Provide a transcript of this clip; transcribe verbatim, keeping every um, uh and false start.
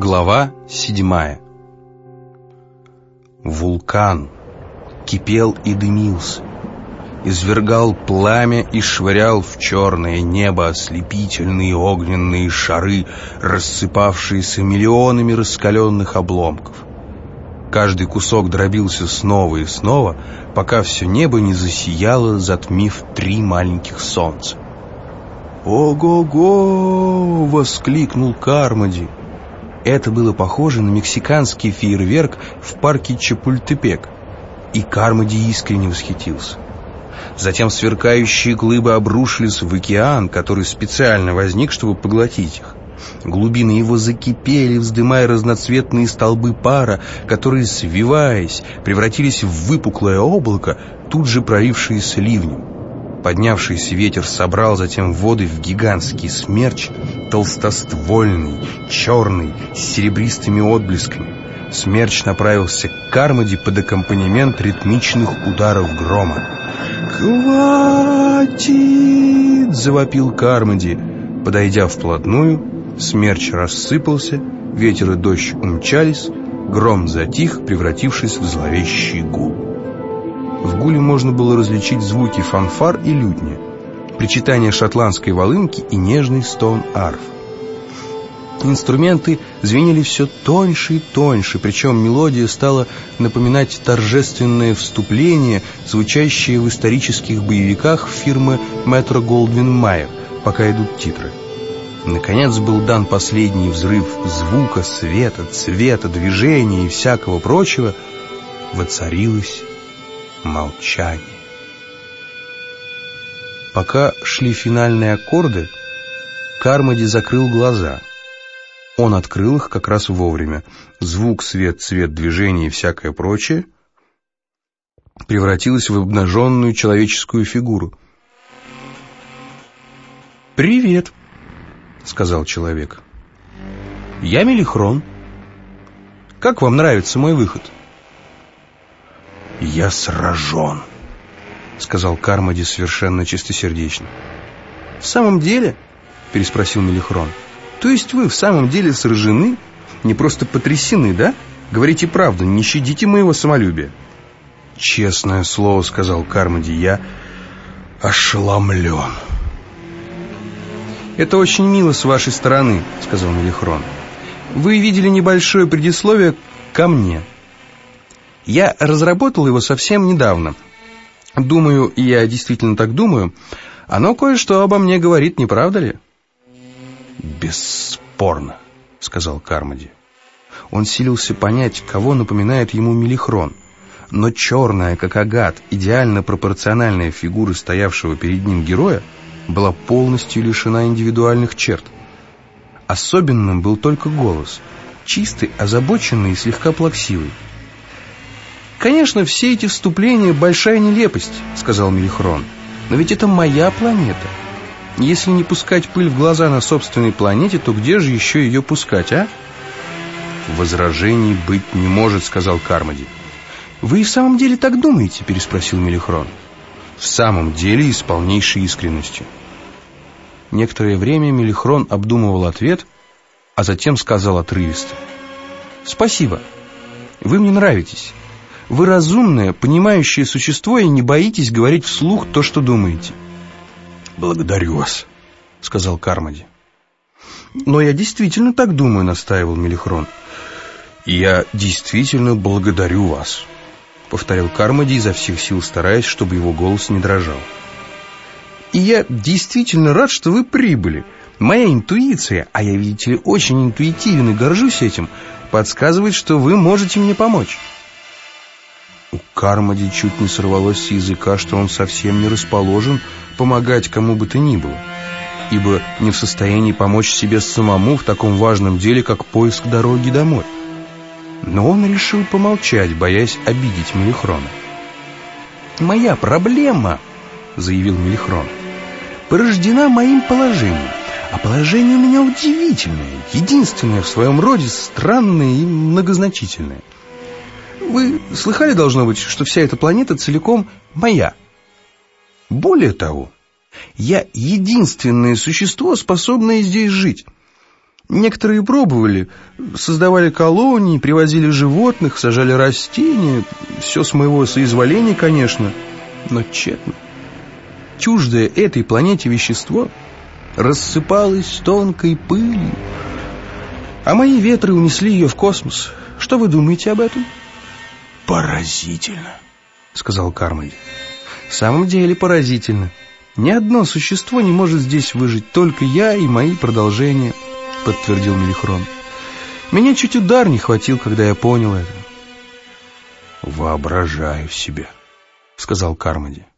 Глава седьмая. Вулкан кипел и дымился, извергал пламя и швырял в черное небо ослепительные огненные шары, рассыпавшиеся миллионами раскаленных обломков. Каждый кусок дробился снова и снова, пока все небо не засияло, затмив три маленьких солнца. «Ого-го!» — воскликнул Кармоди. Это было похоже на мексиканский фейерверк в парке Чапультепек, и Кармоди искренне восхитился. Затем сверкающие глыбы обрушились в океан, который специально возник, чтобы поглотить их. Глубины его закипели, вздымая разноцветные столбы пара, которые, свиваясь, превратились в выпуклое облако, тут же пролившееся ливнем. Поднявшийся ветер собрал затем воды в гигантский смерч, толстоствольный, черный, с серебристыми отблесками. Смерч направился к Кармоди под аккомпанемент ритмичных ударов грома. «Хватит!» — завопил Кармоди. Подойдя вплотную, смерч рассыпался, ветер и дождь умчались, гром затих, превратившись в зловещий гул. В гуле можно было различить звуки фанфар и лютни, причитание шотландской волынки и нежный стон арф. Инструменты звенели все тоньше и тоньше, причем мелодия стала напоминать торжественное вступление, звучащее в исторических боевиках фирмы Метро-Голдвин-Майер, пока идут титры. Наконец был дан последний взрыв звука, света, цвета, движения и всякого прочего. Воцарилось молчание. Пока шли финальные аккорды, Кармоди закрыл глаза. Он открыл их как раз вовремя. Звук, свет, цвет, движение и всякое прочее превратилось в обнаженную человеческую фигуру. «Привет», — сказал человек. «Я Мелихрон. Как вам нравится мой выход?» «Я сражен», — сказал Кармоди совершенно чистосердечно. «В самом деле?» — переспросил Мелихрон. «То есть вы в самом деле сражены? Не просто потрясены, да? Говорите правду, не щадите моего самолюбия». «Честное слово», — сказал Кармоди, — «я ошеломлен». «Это очень мило с вашей стороны», — сказал Мелихрон. «Вы видели небольшое предисловие ко мне. Я разработал его совсем недавно. Думаю, и я действительно так думаю, оно кое-что обо мне говорит, не правда ли?» «Бесспорно», — сказал Кармоди. Он силился понять, кого напоминает ему Мелихрон, но черная, как агат, идеально пропорциональная фигура стоявшего перед ним героя была полностью лишена индивидуальных черт. Особенным был только голос, чистый, озабоченный и слегка плаксивый. «Конечно, все эти вступления — большая нелепость», — сказал Мелихрон. «Но ведь это моя планета. Если не пускать пыль в глаза на собственной планете, то где же еще ее пускать, а?» «Возражений быть не может», — сказал Кармоди. «Вы и в самом деле так думаете?» — переспросил Мелихрон. «В самом деле и с полнейшей искренностью». Некоторое время Мелихрон обдумывал ответ, а затем сказал отрывисто: «Спасибо. Вы мне нравитесь. Вы разумное, понимающее существо и не боитесь говорить вслух то, что думаете». «Благодарю вас», — сказал Кармоди. «Но я действительно так думаю», — настаивал Мелихрон. «Я действительно благодарю вас», — повторил Кармоди, изо всех сил стараясь, чтобы его голос не дрожал. «И я действительно рад, что вы прибыли. Моя интуиция, а я, видите ли, очень интуитивен и горжусь этим, подсказывает, что вы можете мне помочь». У Кармоди чуть не сорвалось с языка, что он совсем не расположен помогать кому бы то ни было, ибо не в состоянии помочь себе самому в таком важном деле, как поиск дороги домой. Но он решил помолчать, боясь обидеть Мелихрона. «Моя проблема, — заявил Мелихрон, — порождена моим положением. А положение у меня удивительное, единственное в своем роде, странное и многозначительное. Вы слыхали, должно быть, что вся эта планета целиком моя. Более того, я единственное существо, способное здесь жить. Некоторые пробовали, создавали колонии, привозили животных, сажали растения. Все с моего соизволения, конечно, но тщетно. Чуждое этой планете вещество рассыпалось тонкой пылью, а мои ветры унесли ее в космос. Что вы думаете об этом? Поразительно, сказал Кармоди. В самом деле поразительно. Ни одно существо не может здесь выжить, только я и мои продолжения, подтвердил Мелихрон. Меня чуть удар не хватил, когда я понял это. Воображаю себе, сказал Кармоди.